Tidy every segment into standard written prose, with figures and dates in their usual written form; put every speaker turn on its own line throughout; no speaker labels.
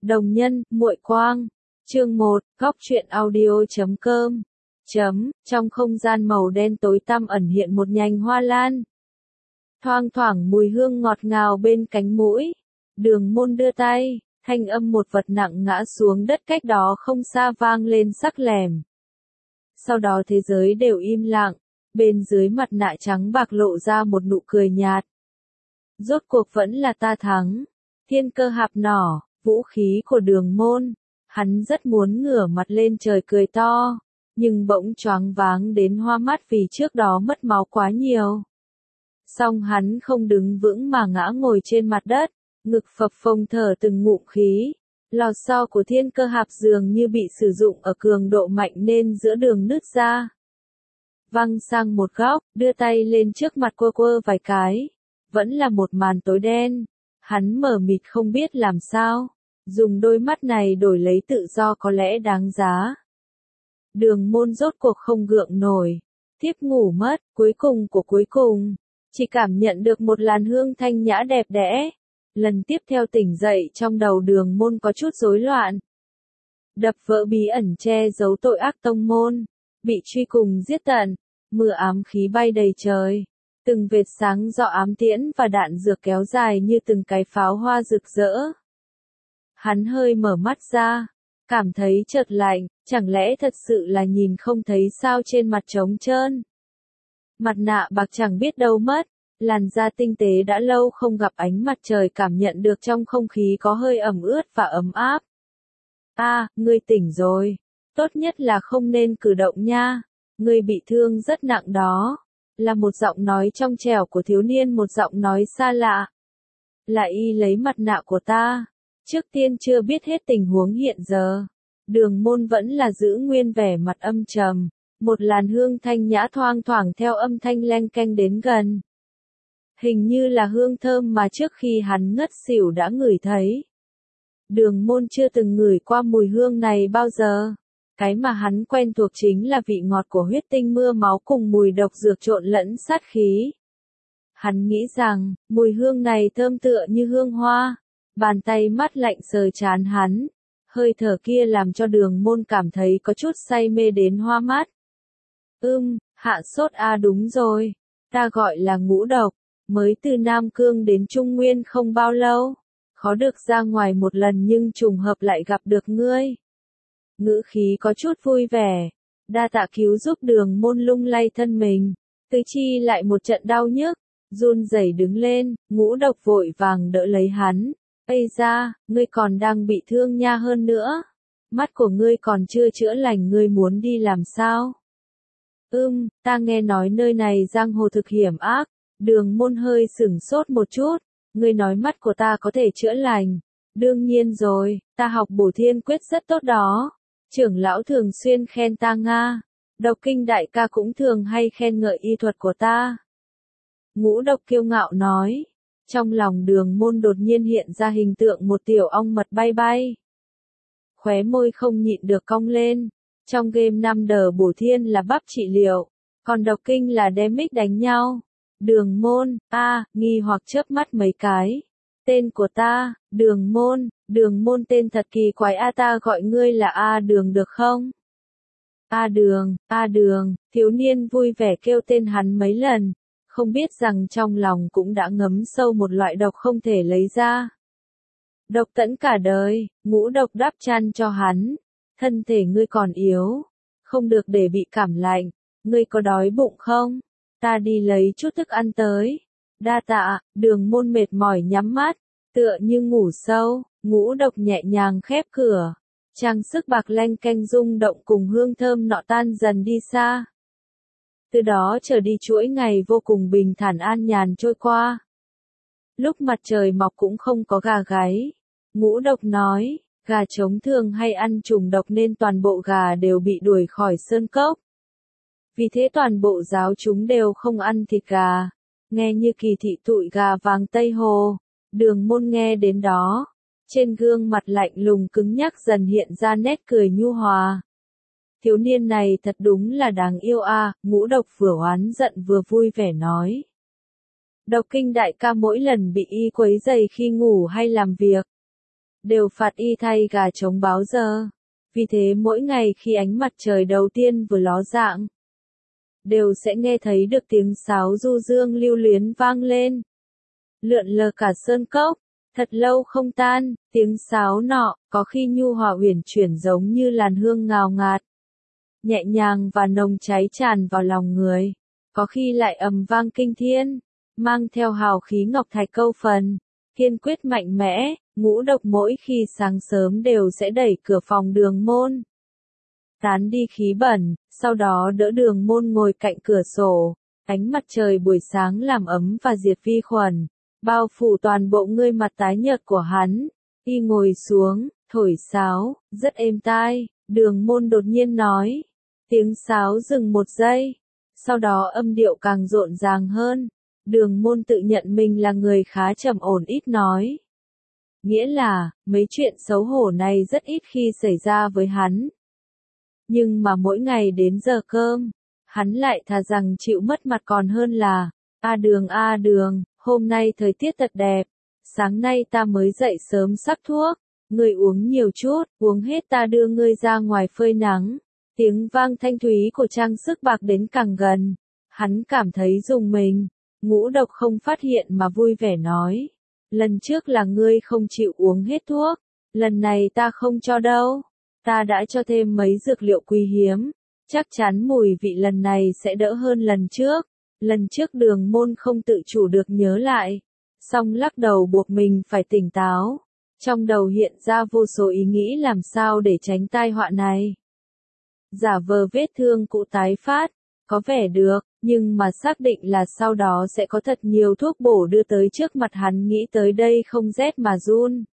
Đồng nhân, muội quang. Chương 1, góc truyện audio.com. Trong không gian màu đen tối tăm ẩn hiện một nhành hoa lan. Thoang thoảng mùi hương ngọt ngào bên cánh mũi. Đường Môn đưa tay, thanh âm một vật nặng ngã xuống đất cách đó không xa vang lên sắc lẻm. Sau đó thế giới đều im lặng, bên dưới mặt nạ trắng bạc lộ ra một nụ cười nhạt. Rốt cuộc vẫn là ta thắng. Thiên cơ hạp nỏ, vũ khí của Đường Môn. Hắn rất muốn ngửa mặt lên trời cười to, nhưng bỗng choáng váng đến hoa mắt vì trước đó mất máu quá nhiều. Song hắn không đứng vững mà ngã ngồi trên mặt đất, ngực phập phồng thở từng ngụm khí. Lò xo của thiên cơ hạp dường như bị sử dụng ở cường độ mạnh nên giữa đường nứt ra. Văng sang một góc, đưa tay lên trước mặt quơ quơ vài cái. Vẫn là một màn tối đen. Hắn mờ mịt không biết làm sao. Dùng đôi mắt này đổi lấy tự do có lẽ đáng giá. Đường Môn rốt cuộc không gượng nổi. Thiếp ngủ mất, cuối cùng của cuối cùng. Chỉ cảm nhận được một làn hương thanh nhã đẹp đẽ. Lần tiếp theo tỉnh dậy trong đầu Đường Môn có chút rối loạn. Đập vỡ bí ẩn che giấu tội ác tông môn. Bị truy cùng giết tận. Mưa ám khí bay đầy trời. Từng vệt sáng do ám tiễn và đạn dược kéo dài như từng cái pháo hoa rực rỡ. Hắn hơi mở mắt ra, cảm thấy chợt lạnh, chẳng lẽ thật sự là nhìn không thấy sao trên mặt trống trơn. Mặt nạ bạc chẳng biết đâu mất, làn da tinh tế đã lâu không gặp ánh mặt trời cảm nhận được trong không khí có hơi ẩm ướt và ấm áp. Ngươi tỉnh rồi, tốt nhất là không nên cử động nha, ngươi bị thương rất nặng đó. Là một giọng nói trong trẻo của thiếu niên, một giọng nói xa lạ. Là y lấy mặt nạ của ta. Trước tiên chưa biết hết tình huống hiện giờ. Đường Môn vẫn là giữ nguyên vẻ mặt âm trầm. Một làn hương thanh nhã thoang thoảng theo âm thanh leng keng đến gần. Hình như là hương thơm mà trước khi hắn ngất xỉu đã ngửi thấy. Đường Môn chưa từng ngửi qua mùi hương này bao giờ. Cái mà hắn quen thuộc chính là vị ngọt của huyết tinh mưa máu cùng mùi độc dược trộn lẫn sát khí. Hắn nghĩ rằng, mùi hương này thơm tựa như hương hoa. Bàn tay mát lạnh sờ trán hắn. Hơi thở kia làm cho Đường Môn cảm thấy có chút say mê đến hoa mắt. Hạ sốt đúng rồi. Ta gọi là Ngũ Độc. Mới từ Nam Cương đến Trung Nguyên không bao lâu. Khó được ra ngoài một lần nhưng trùng hợp lại gặp được ngươi. Ngữ khí có chút vui vẻ. Đa tạ cứu giúp. Đường Môn lung lay thân mình. Tứ chi lại một trận đau nhức. Run rẩy đứng lên. Ngũ Độc vội vàng đỡ lấy hắn. Ây da, ngươi còn đang bị thương nha, hơn nữa. Mắt của ngươi còn chưa chữa lành, ngươi muốn đi làm sao? Ta nghe nói nơi này giang hồ thực hiểm ác. Đường Môn hơi sửng sốt một chút. Ngươi nói mắt của ta có thể chữa lành. Đương nhiên rồi, ta học Bổ Thiên Quyết rất tốt đó. Trưởng lão thường xuyên khen ta nga. Độc Kinh đại ca cũng thường hay khen ngợi y thuật của ta. Ngũ Độc kiêu ngạo nói. Trong lòng Đường Môn đột nhiên hiện ra hình tượng một tiểu ong mật bay bay. Khóe môi không nhịn được cong lên. Trong game 5D Bổ Thiên là bắp trị liệu, còn Độc Kinh là demic đánh nhau. Đường Môn, nghi hoặc chớp mắt mấy cái. Tên của ta, Đường Môn tên thật kỳ quái. Ta gọi ngươi là Đường được không? Đường, thiếu niên vui vẻ kêu tên hắn mấy lần. Không biết rằng trong lòng cũng đã ngấm sâu một loại độc không thể lấy ra. Độc tẫn cả đời. Ngũ Độc đắp chăn cho hắn. Thân thể ngươi còn yếu, không được để bị cảm lạnh. Ngươi có đói bụng không? Ta đi lấy chút thức ăn tới. Đa tạ. Đường Môn mệt mỏi nhắm mắt, tựa như ngủ sâu. Ngũ Độc nhẹ nhàng khép cửa. Trang sức bạc lanh canh rung động cùng hương thơm nọ tan dần đi xa. Từ đó trở đi chuỗi ngày vô cùng bình thản an nhàn trôi qua. Lúc mặt trời mọc cũng không có gà gáy. Ngũ Độc nói, gà trống thường hay ăn trùng độc nên toàn bộ gà đều bị đuổi khỏi sơn cốc. Vì thế toàn bộ giáo chúng đều không ăn thịt gà. Nghe như kỳ thị tụi gà vàng Tây Hồ. Đường Môn nghe đến đó. Trên gương mặt lạnh lùng cứng nhắc dần hiện ra nét cười nhu hòa. Thiếu niên này thật đúng là đáng yêu. Ngũ Độc vừa oán giận vừa vui vẻ nói. Độc Kinh đại ca mỗi lần bị y quấy rầy khi ngủ hay làm việc. đều phạt y thay gà trống báo giờ. Vì thế mỗi ngày khi ánh mặt trời đầu tiên vừa ló dạng, đều sẽ nghe thấy được tiếng sáo du dương lưu luyến vang lên. Lượn lờ cả sơn cốc, thật lâu không tan, tiếng sáo nọ, có khi nhu hòa uyển chuyển giống như làn hương ngào ngạt, nhẹ nhàng và nồng cháy tràn vào lòng người, có khi lại ầm vang kinh thiên, mang theo hào khí ngọc thạch câu phần, kiên quyết mạnh mẽ. Ngũ Độc mỗi khi sáng sớm đều sẽ đẩy cửa phòng Đường Môn, tán đi khí bẩn, sau đó đỡ Đường Môn ngồi cạnh cửa sổ, ánh mặt trời buổi sáng làm ấm và diệt vi khuẩn, bao phủ toàn bộ người mặt tái nhợt của hắn. Y ngồi xuống, thổi sáo, rất êm tai, Đường Môn đột nhiên nói. Tiếng sáo dừng một giây, sau đó âm điệu càng rộn ràng hơn. Đường Môn tự nhận mình là người khá trầm ổn ít nói. Nghĩa là, mấy chuyện xấu hổ này rất ít khi xảy ra với hắn. Nhưng mà mỗi ngày đến giờ cơm, hắn lại thà rằng chịu mất mặt còn hơn là, a Đường, hôm nay thời tiết thật đẹp, sáng nay ta mới dậy sớm sắc thuốc, ngươi uống nhiều chút, uống hết ta đưa ngươi ra ngoài phơi nắng. Tiếng vang thanh thúy của trang sức bạc đến càng gần, hắn cảm thấy rùng mình. Ngũ Độc không phát hiện mà vui vẻ nói. Lần trước là ngươi không chịu uống hết thuốc, lần này ta không cho đâu. Ta đã cho thêm mấy dược liệu quý hiếm, chắc chắn mùi vị lần này sẽ đỡ hơn lần trước. Lần trước Đường Môn không tự chủ được nhớ lại, song lắc đầu buộc mình phải tỉnh táo. Trong đầu hiện ra vô số ý nghĩ làm sao để tránh tai họa này. Giả vờ vết thương cũ tái phát, có vẻ được, nhưng mà xác định là sau đó sẽ có thật nhiều thuốc bổ đưa tới trước mặt hắn, nghĩ tới đây không rét mà run.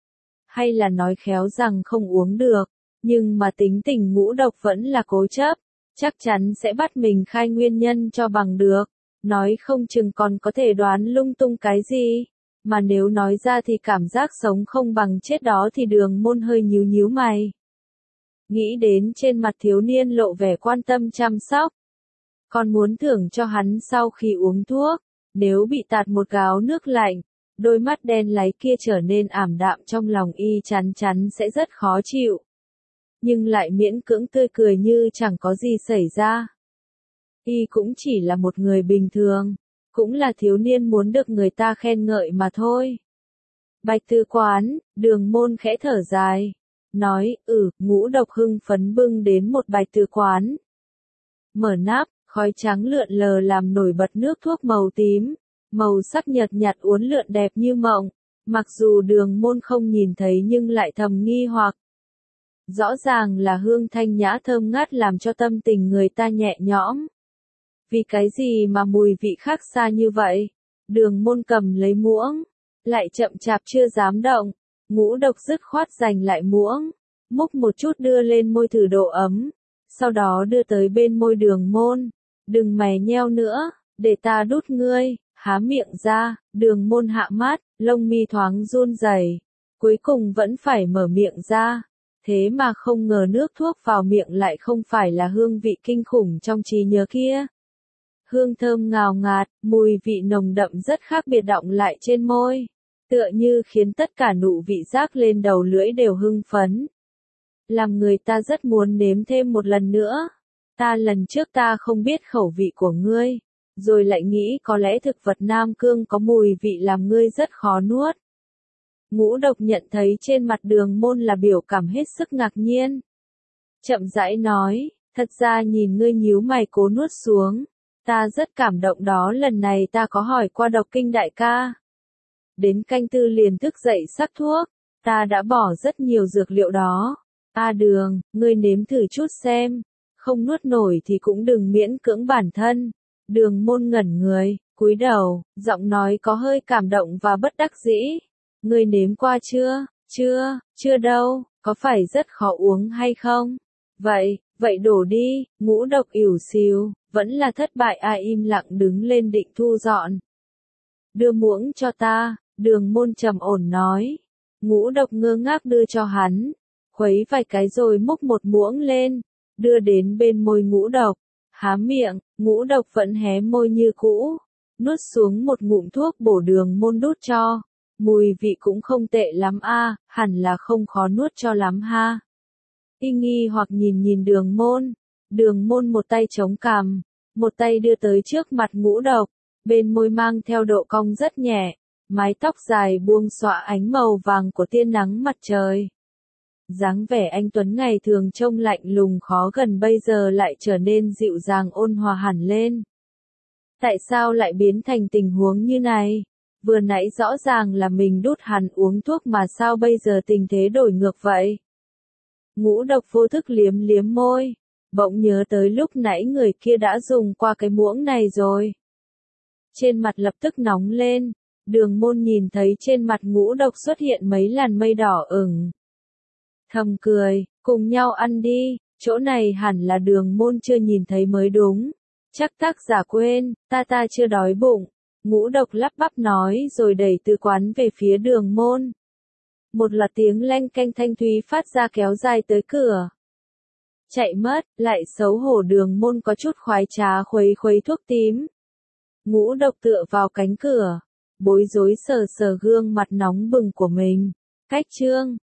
Hay là nói khéo rằng không uống được, nhưng mà tính tình Ngũ Độc vẫn là cố chấp, chắc chắn sẽ bắt mình khai nguyên nhân cho bằng được, nói không chừng còn có thể đoán lung tung cái gì, mà nếu nói ra thì cảm giác sống không bằng chết đó thì Đường Môn hơi nhíu nhíu mày. Nghĩ đến trên mặt thiếu niên lộ vẻ quan tâm chăm sóc, còn muốn thưởng cho hắn sau khi uống thuốc, nếu bị tạt một gáo nước lạnh, đôi mắt đen láy kia trở nên ảm đạm, trong lòng y chắn chắn sẽ rất khó chịu. Nhưng lại miễn cưỡng tươi cười như chẳng có gì xảy ra. Y cũng chỉ là một người bình thường, cũng là thiếu niên muốn được người ta khen ngợi mà thôi. Bạch Thư Quán, Đường Môn khẽ thở dài, nói, Ngũ Độc hưng phấn bưng đến một bạch thư quán. Mở nắp, khói trắng lượn lờ làm nổi bật nước thuốc màu tím, màu sắc nhợt nhạt uốn lượn đẹp như mộng, mặc dù Đường Môn không nhìn thấy nhưng lại thầm nghi hoặc. Rõ ràng là hương thanh nhã thơm ngát làm cho tâm tình người ta nhẹ nhõm. Vì cái gì mà mùi vị khác xa như vậy? Đường Môn cầm lấy muỗng, lại chậm chạp chưa dám động. Ngũ Độc dứt khoát giành lại muỗng, múc một chút đưa lên môi thử độ ấm, sau đó đưa tới bên môi Đường Môn. Đừng mày nheo nữa, để ta đút ngươi, há miệng ra. Đường Môn hạ mát, lông mi thoáng run rẩy, cuối cùng vẫn phải mở miệng ra. Thế mà không ngờ nước thuốc vào miệng lại không phải là hương vị kinh khủng trong trí nhớ kia. Hương thơm ngào ngạt, mùi vị nồng đậm rất khác biệt đọng lại trên môi, tựa như khiến tất cả nụ vị giác lên đầu lưỡi đều hưng phấn. Làm người ta rất muốn nếm thêm một lần nữa. Lần trước ta không biết khẩu vị của ngươi, rồi lại nghĩ có lẽ thực vật Nam Cương có mùi vị làm ngươi rất khó nuốt. Ngũ Độc nhận thấy trên mặt Đường Môn là biểu cảm hết sức ngạc nhiên. Chậm rãi nói, thật ra nhìn ngươi nhíu mày cố nuốt xuống, ta rất cảm động đó. Lần này ta có hỏi qua Độc Kinh đại ca. Đến canh tư liền thức dậy sắc thuốc, ta đã bỏ rất nhiều dược liệu đó. Đường, ngươi nếm thử chút xem, không nuốt nổi thì cũng đừng miễn cưỡng bản thân. Đường Môn ngẩn người, cúi đầu, giọng nói có hơi cảm động và bất đắc dĩ. Ngươi nếm qua chưa? Chưa đâu, có phải rất khó uống hay không? Vậy đổ đi. Ngũ Độc ỉu xìu, vẫn là thất bại. Im lặng đứng lên định thu dọn. Đưa muỗng cho ta, Đường Môn trầm ổn nói. Ngũ Độc ngơ ngác đưa cho hắn, khuấy vài cái rồi múc một muỗng lên, đưa đến bên môi Ngũ Độc. Há miệng, Ngũ Độc vẫn hé môi như cũ, nuốt xuống một ngụm thuốc bổ Đường Môn đút cho. Mùi vị cũng không tệ lắm a, hẳn là không khó nuốt cho lắm ha. Y nghi hoặc nhìn nhìn Đường Môn một tay chống cằm, một tay đưa tới trước mặt Ngũ Độc, bên môi mang theo độ cong rất nhẹ, mái tóc dài buông xõa ánh màu vàng của tia nắng mặt trời. Dáng vẻ anh tuấn ngày thường trông lạnh lùng khó gần bây giờ lại trở nên dịu dàng ôn hòa hẳn lên. Tại sao lại biến thành tình huống như này? Vừa nãy rõ ràng là mình đút hắn uống thuốc mà sao bây giờ tình thế đổi ngược vậy? Ngũ Độc vô thức liếm liếm môi, bỗng nhớ tới lúc nãy người kia đã dùng qua cái muỗng này rồi. Trên mặt lập tức nóng lên, Đường Môn nhìn thấy trên mặt Ngũ Độc xuất hiện mấy làn mây đỏ ửng. Thầm cười, cùng nhau ăn đi, chỗ này hẳn là Đường Môn chưa nhìn thấy mới đúng. Chắc tác giả quên, ta chưa đói bụng. Ngũ Độc lắp bắp nói rồi đẩy từ quán về phía Đường Môn. Một loạt tiếng leng keng thanh thúy phát ra kéo dài tới cửa. Chạy mất, lại xấu hổ Đường Môn có chút khoái trá khuấy khuấy thuốc tím. Ngũ Độc tựa vào cánh cửa, bối rối sờ sờ gương mặt nóng bừng của mình. Cách chương